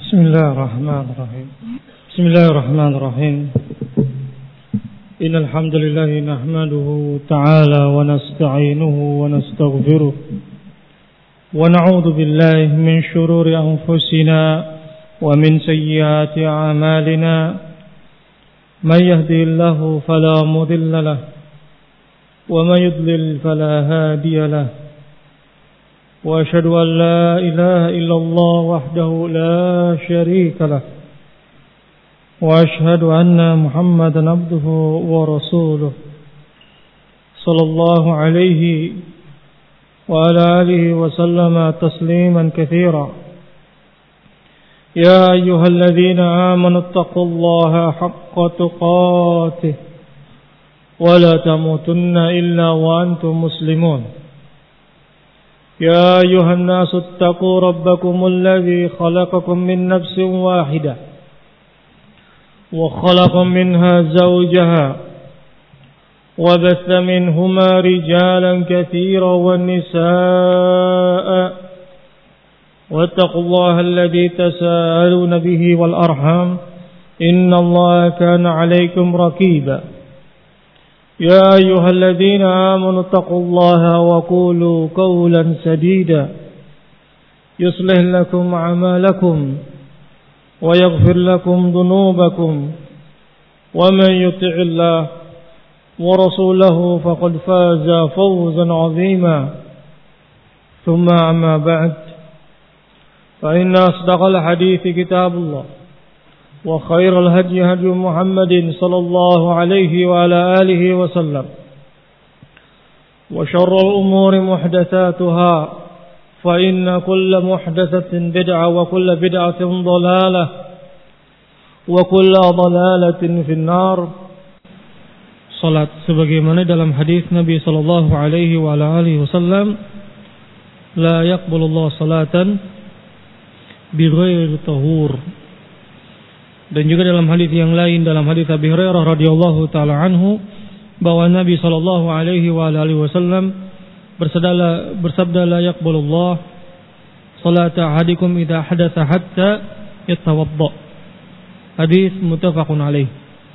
Bismillahirrahmanirrahim. Bismillahirrahmanirrahim. Innal hamdalillah nahmaduhu ta'ala wa nasta'inuhu wa nastaghfiruh wa na'udzu billahi min shururi anfusina wa min sayyiati a'malina. Man yahdihillahu fala mudilla lahu wa man yudlil fala hadiya lahu. وأشهد أن لا إله إلا الله وحده لا شريك له وأشهد أن محمدا عبده ورسوله صلى الله عليه وعلى آله وسلم تسليما كثيرا. يا أيها الذين آمنوا اتقوا الله حق تقاته ولا تموتن إلا وأنتم مسلمون. يا أيها الناس اتقوا ربكم الذي خلقكم من نفس واحدة وخلق منها زوجها وبث منهما رجالا كثيرا والنساء واتقوا الله الذي تساءلون به والأرحام إن الله كان عليكم رقيبا. يا أيها الذين آمنوا اتقوا الله وقولوا قولا سديدا يصلح لكم أعمالكم ويغفر لكم ذنوبكم ومن يطع الله ورسوله فقد فاز فوزا عظيما. ثم أما بعد فإن أصدق الحديث كتاب الله وخير الهدي هدي محمد صلى الله عليه وعلى آله وسلم وشر الأمور محدثاتها فإن كل محدثة بدعة وكل بدعة ضلالة وكل ضلالة في النار. Salat sebagaimana dalam hadis Nabi sallallahu alaihi wa ala alihi wasallam, la yaqbalullahu salatan bighairi tahur. Dan juga dalam hadis yang lain, dalam hadis Abi Hurairah radhiyallahu taala anhu, bahwa Nabi sallallahu alaihi wa alihi wasallam bersabda, la yaqbalullah salata ahadikum idza hadatsa hatta yatawadda. Hadis muttafaqun alaih.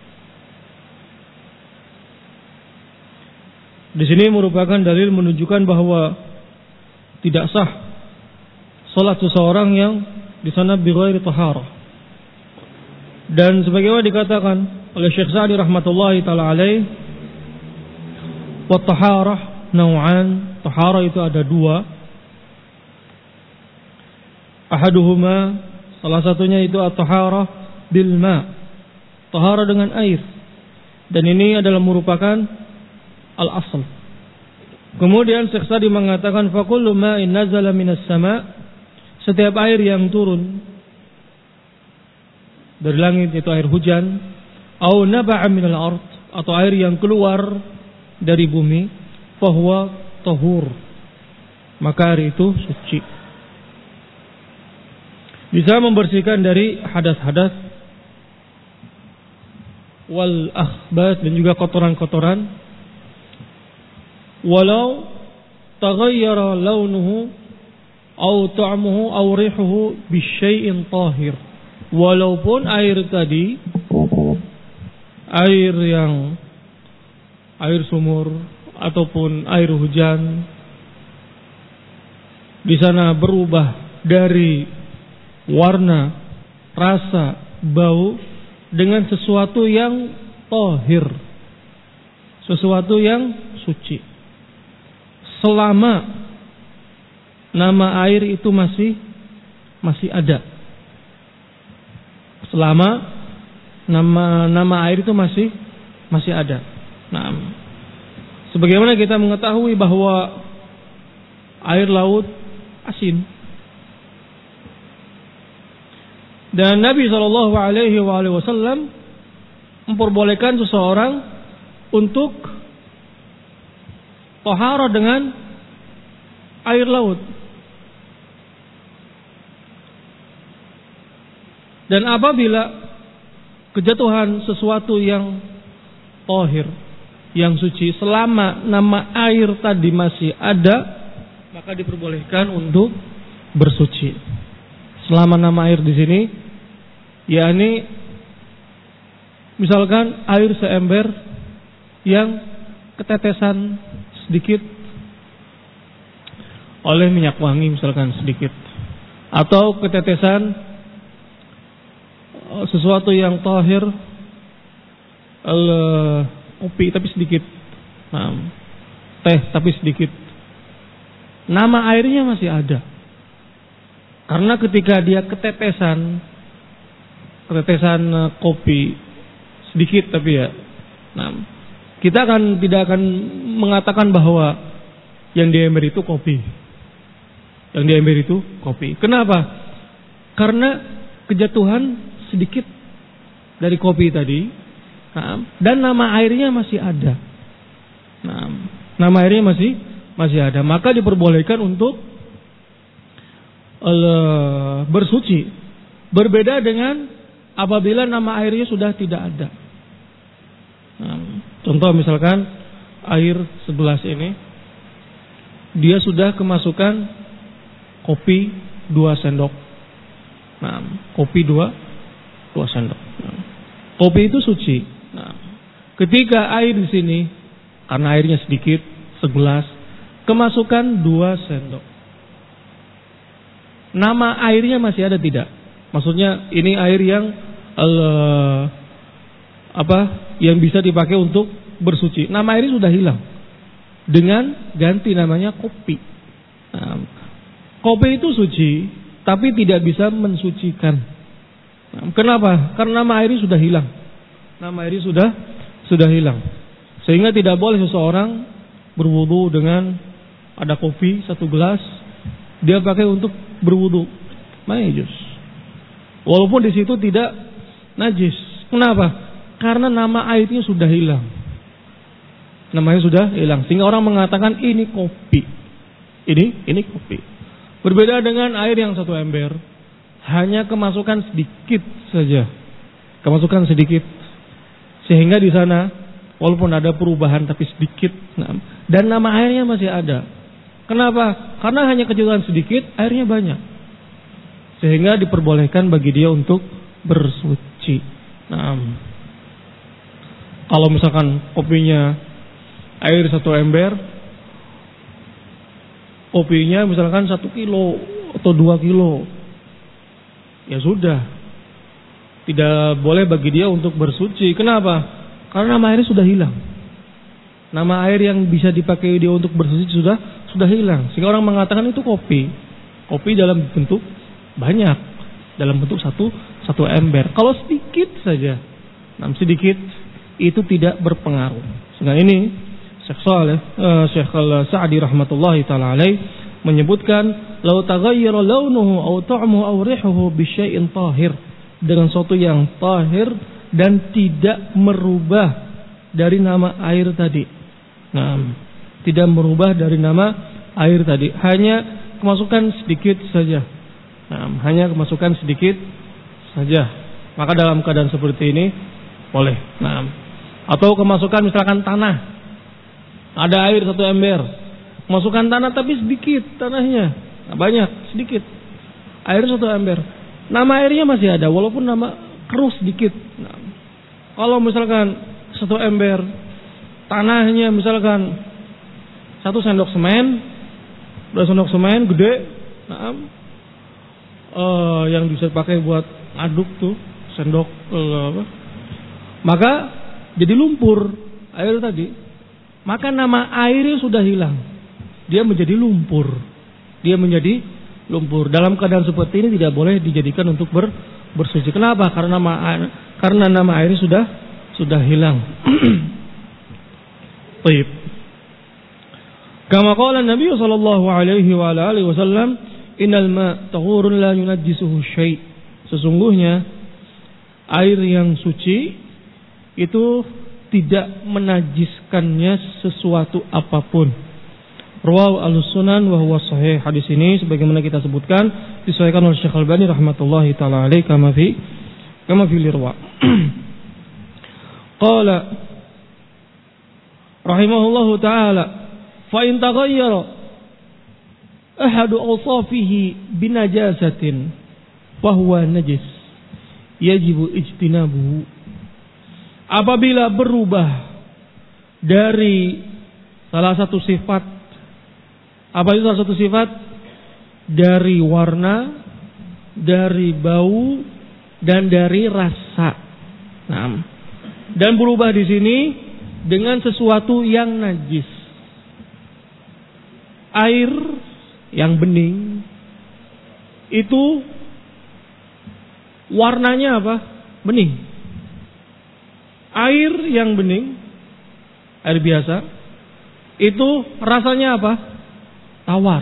Di sini merupakan dalil menunjukkan bahwa tidak sah salat seseorang yang di sana bighairi taharah. Dan sebagaimana dikatakan oleh Syekh Sa'di rahmatullahi ta'ala alaih, wa taharah nau'an, taharah itu ada dua. Ahaduhuma, salah satunya itu at-taharah bil ma', taharah dengan air. Dan ini adalah merupakan al-asl. Kemudian Syekh Sa'di mengatakan fa kullu ma'in nazala minas sama', setiap air yang turun dari langit, itu air hujan, au naba'a minal ard, atau air yang keluar dari bumi, fahuwa tahur, maka air itu suci, bisa membersihkan dari hadas-hadas wal akhbath, dan juga kotoran-kotoran, walau taghayyara launuhu au ta'muhu au rihuhu bisyai'in tahir. Walaupun air tadi, air sumur ataupun air hujan, di sana berubah dari warna, rasa, bau dengan sesuatu yang tahir, sesuatu yang suci, selama nama air itu masih ada. Selama nama air itu masih ada. Nah, sebagaimana kita mengetahui bahwa air laut asin. Dan Nabi sallallahu alaihi wasallam memperbolehkan seseorang untuk taharah dengan air laut. Dan apabila kejatuhan sesuatu yang tahir, yang suci, selama nama air tadi masih ada, maka diperbolehkan untuk bersuci. selama nama air di sini, yakni misalkan air seember yang ketetesan sedikit oleh minyak wangi misalkan sedikit, atau ketetesan sesuatu yang tahir, kopi tapi sedikit, teh tapi sedikit, nama airnya masih ada. Karena ketika dia ketetesan kopi sedikit tapi ya, kita tidak akan mengatakan bahwa yang di ember itu kopi. Yang di ember itu kopi. Kenapa? Karena kejatuhan sedikit dari kopi tadi, dan nama airnya masih ada. Nama airnya masih ada. Maka diperbolehkan untuk bersuci. Berbeda dengan apabila nama airnya sudah tidak ada. Contoh misalkan air segelas ini, dia sudah kemasukan kopi 2 sendok. Kopi 2 sendok. Kopi itu suci. Ketika air di sini, karena airnya sedikit, segelas, kemasukan 2 sendok. Nama airnya masih ada tidak? Maksudnya ini air yang yang bisa dipakai untuk bersuci. Nama airnya sudah hilang dengan ganti namanya kopi. Kopi itu suci, tapi tidak bisa mensucikan. Kenapa? Karena nama airnya sudah hilang. Nama airnya sudah hilang. Sehingga tidak boleh seseorang berwudu dengan ada kopi 1 gelas, dia pakai untuk berwudu. Najis. Walaupun di situ tidak najis. Kenapa? Karena nama airnya sudah hilang. Namanya sudah hilang. Sehingga orang mengatakan ini kopi. Ini kopi. Berbeda dengan air yang 1 ember, hanya kemasukan sedikit saja. Kemasukan sedikit. Sehingga di sana walaupun ada perubahan tapi sedikit, dan nama airnya masih ada. Kenapa? Karena hanya kejatuhan sedikit, airnya banyak. Sehingga diperbolehkan bagi dia untuk bersuci. Kalau misalkan kopinya air 1 ember, kopinya misalkan 1 kilo atau 2 kilo, ya sudah, tidak boleh bagi dia untuk bersuci. Kenapa? Karena nama airnya sudah hilang. Nama air yang bisa dipakai dia untuk bersuci sudah hilang. Sehingga orang mengatakan itu kopi. Kopi dalam bentuk banyak, dalam bentuk satu ember. Kalau sedikit saja, sedikit itu tidak berpengaruh. Sehingga ini Syekh Al-Sa'di rahmatullahi ta'ala alaih menyebutkan, "Lau taghayyara launuhu aw ta'muhu aw rihuhu bi syai'in tahir." Dengan sesuatu yang tahir dan tidak merubah dari nama air tadi. Tidak merubah dari nama air tadi, hanya kemasukan sedikit saja. Hanya kemasukan sedikit saja. Maka dalam keadaan seperti ini boleh. Atau kemasukan misalkan tanah. Ada air 1 ember, masukkan tanah tapi sedikit tanahnya, banyak sedikit. Air 1 ember, nama airnya masih ada, walaupun nama keruh sedikit. Kalau misalkan 1 ember, tanahnya misalkan 1 sendok semen, 2 sendok semen gede, yang bisa dipakai buat aduk tuh sendok, maka jadi lumpur air tadi. Maka nama airnya sudah hilang. Dia menjadi lumpur. Dalam keadaan seperti ini tidak boleh dijadikan untuk bersuci. Kenapa? Karena nama airnya sudah hilang. Baik. Kama qala Nabi sallallahu alaihi wa alihi wasallam, "Innal ma' tahurun la yunajjisuhu syai'." Sesungguhnya air yang suci itu tidak menajiskannya sesuatu apapun. Rawahu Al-Sunan wa huwa sahih. Hadis ini sebagaimana kita sebutkan disahihkan oleh Syekh Al-Albani rahmatullahi taala alaihi kama fi Irwa. Qala rahimahullahu taala, fa in taghayyara ahadu awsafihi binajasatin fahuwa najis yajibu ijtinabuhu. Apabila berubah dari salah satu sifat, apa itu salah satu sifat? Dari warna, dari bau, dan dari rasa. Nah, dan berubah di sini dengan sesuatu yang najis. Air yang bening itu warnanya apa? Bening. Air yang bening, air biasa, itu rasanya apa? Tawar.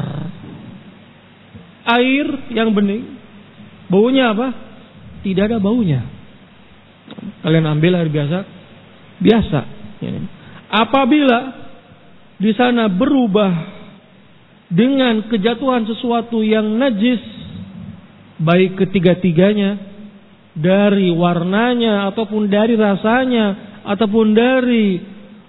Air yang bening, baunya apa? Tidak ada baunya. Kalian ambil air biasa, biasa. Apabila di sana berubah dengan kejatuhan sesuatu yang najis, baik ketiga-tiganya, dari warnanya ataupun dari rasanya ataupun dari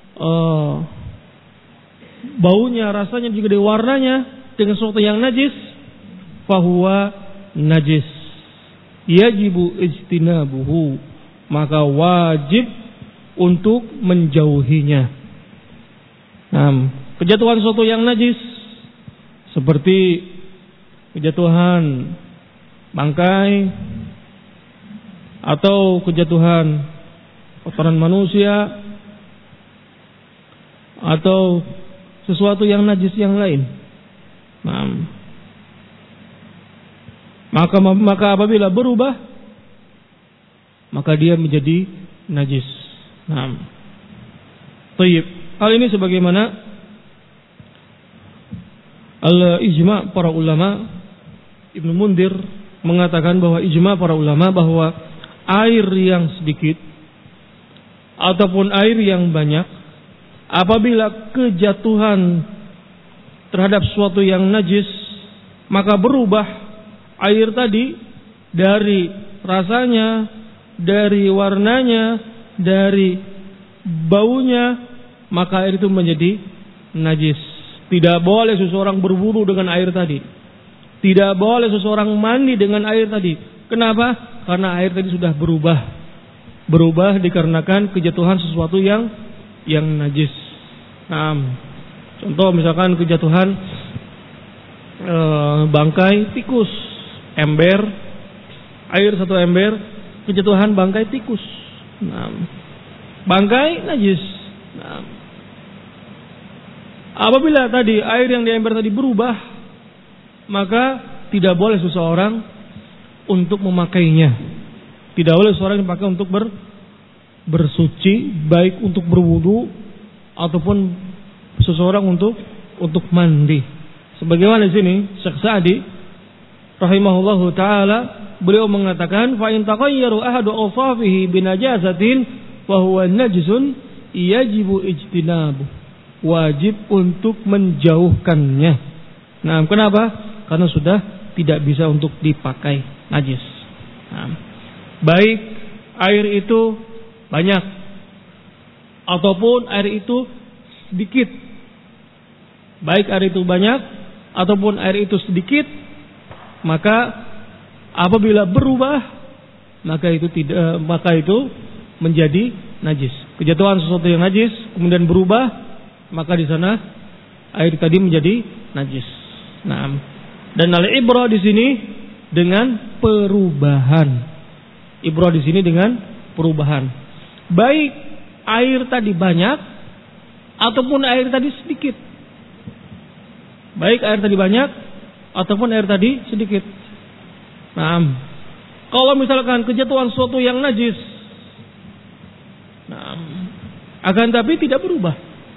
baunya, rasanya juga dari warnanya, dengan sesuatu yang najis, fahuwa najis yajibu ijtinabuhu, maka wajib untuk menjauhinya. Nah, kejatuhan sesuatu yang najis seperti kejatuhan bangkai atau kejatuhan kotoran manusia atau sesuatu yang najis yang lain. Nah, maka apabila berubah, maka dia menjadi najis. Nah, tayyib. Hal ini sebagaimana al-ijma' para ulama. Ibnu Mundir mengatakan bahwa ijma' para ulama bahwa air yang sedikit ataupun air yang banyak, apabila kejatuhan terhadap sesuatu yang najis, maka berubah air tadi dari rasanya, dari warnanya, dari baunya, maka air itu menjadi najis. Tidak boleh seseorang berwudu dengan air tadi. Tidak boleh seseorang mandi dengan air tadi. Kenapa? Karena air tadi sudah berubah. Berubah dikarenakan kejatuhan sesuatu yang najis. Nah, contoh misalkan kejatuhan bangkai tikus, ember, air satu ember, kejatuhan bangkai tikus. Nah, bangkai najis. Nah, apabila tadi air yang di ember tadi berubah, maka tidak boleh seseorang untuk memakainya. Tidak boleh seseorang dipakai untuk bersuci, baik untuk berwudu ataupun seseorang untuk mandi. Sebagaimana di sini Syekh Sa'di rahimahullahu taala, beliau mengatakan, fa in taqayyaru ahadu awsafihi binajasatin wa huwa najsun yajibu ijtinabu. Wajib untuk menjauhkannya. Nah, kenapa? Karena sudah tidak bisa untuk dipakai, najis. Nah, baik air itu banyak ataupun air itu sedikit. Baik air itu banyak ataupun air itu sedikit, maka apabila berubah, maka itu menjadi najis. Kejatuhan sesuatu yang najis kemudian berubah, maka di sana air tadi menjadi najis. Nah, dan al-ibrah di sini dengan perubahan. Ibrah di sini dengan perubahan. Baik air tadi banyak ataupun air tadi sedikit. Baik air tadi banyak ataupun air tadi sedikit. Nah, kalau misalkan kejatuhan sesuatu yang najis, nah, akan tapi tidak berubah.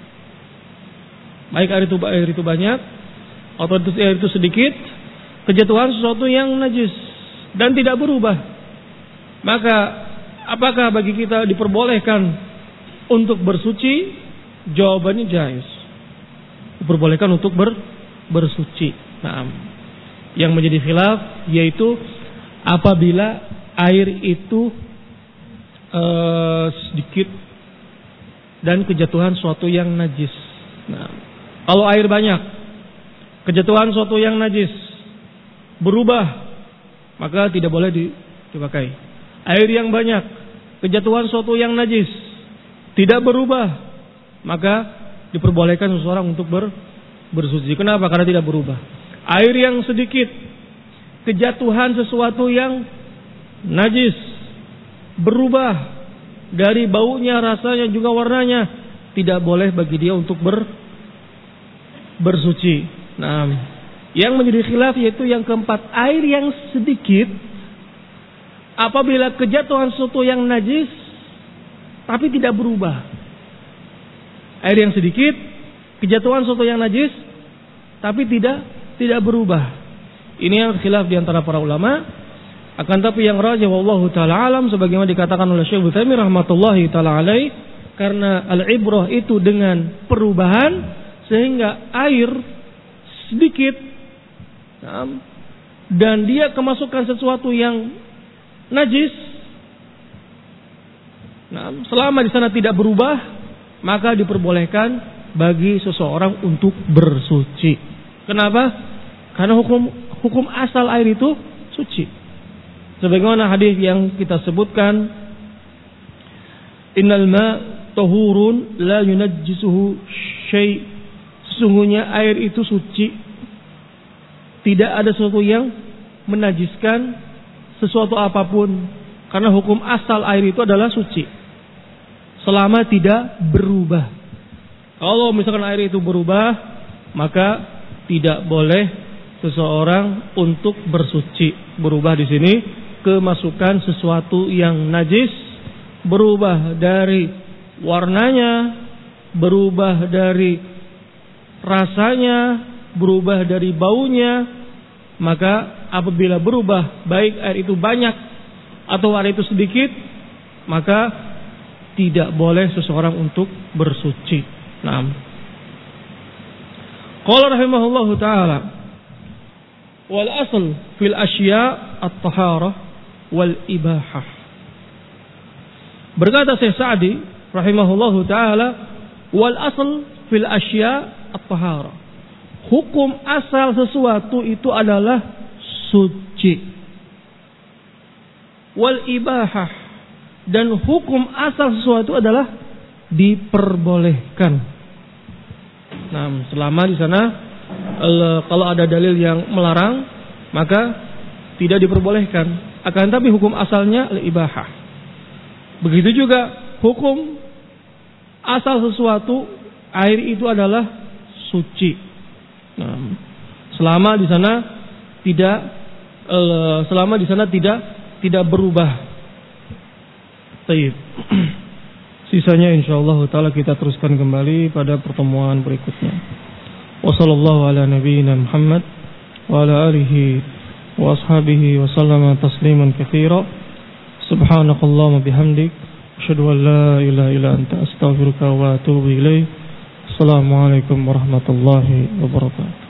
Baik air itu banyak atau air itu sedikit, kejatuhan sesuatu yang najis dan tidak berubah, maka apakah bagi kita diperbolehkan untuk bersuci? Jawabannya jaiz. Diperbolehkan untuk bersuci. Nah, yang menjadi khilaf yaitu apabila air itu sedikit dan kejatuhan sesuatu yang najis. Nah, kalau air banyak, kejatuhan sesuatu yang najis berubah, maka tidak boleh dipakai. Air yang banyak, kejatuhan suatu yang najis, tidak berubah, maka diperbolehkan seseorang untuk bersuci. Kenapa? Karena tidak berubah. Air yang sedikit, kejatuhan sesuatu yang najis, berubah dari baunya, rasanya, juga warnanya, tidak boleh bagi dia untuk bersuci. Nah, yang menjadi khilaf yaitu yang keempat, air yang sedikit apabila kejatuhan sesuatu yang najis tapi tidak berubah. Air yang sedikit, kejatuhan sesuatu yang najis tapi tidak berubah. Ini yang khilaf di antara para ulama. Akan tapi yang rajih wallahu taala alam, sebagaimana dikatakan oleh Syekh Utsaimin rahmatullahi taala alaih, karena al-ibrah itu dengan perubahan, sehingga air sedikit dan dia kemasukan sesuatu yang najis, selama di sana tidak berubah, maka diperbolehkan bagi seseorang untuk bersuci. Kenapa? Karena hukum asal air itu suci. Sebagaimana hadis yang kita sebutkan, innal ma tahurun la yunajjisuhu syai'. Sesungguhnya air itu suci, tidak ada sesuatu yang menajiskan sesuatu apapun, karena hukum asal air itu adalah suci selama tidak berubah. Kalau misalkan air itu berubah, maka tidak boleh seseorang untuk bersuci. Berubah di sini kemasukan sesuatu yang najis, berubah dari warnanya, berubah dari rasanya, berubah dari baunya, maka apabila berubah, baik air itu banyak atau air itu sedikit, maka tidak boleh seseorang untuk bersuci. Naam. Qala rahimahullahu taala, wal asl fil asya' at-taharah wal ibahah. Berkata Syekh Sa'di rahimahullahu taala, wal asl fil asya' at-taharah. Hukum asal sesuatu itu adalah suci. Wal ibahah, dan hukum asal sesuatu adalah diperbolehkan. Nah, selama di sana kalau ada dalil yang melarang, maka tidak diperbolehkan. Akan tapi hukum asalnya al-ibahah. Begitu juga hukum asal sesuatu, air itu adalah suci. Nah, selama di sana tidak berubah. Baik. Sisanya insyaallah taala kita teruskan kembali pada pertemuan berikutnya. Wassallallahu ala nabiyyina Muhammad wa ala alihi wa ashabihi wa sallama tasliman katsira. Subhanakallahumma bihamdik, asyhadu an la ilaha illa anta, astaghfiruka wa atubu ilaik. Assalamualaikum warahmatullahi wabarakatuh.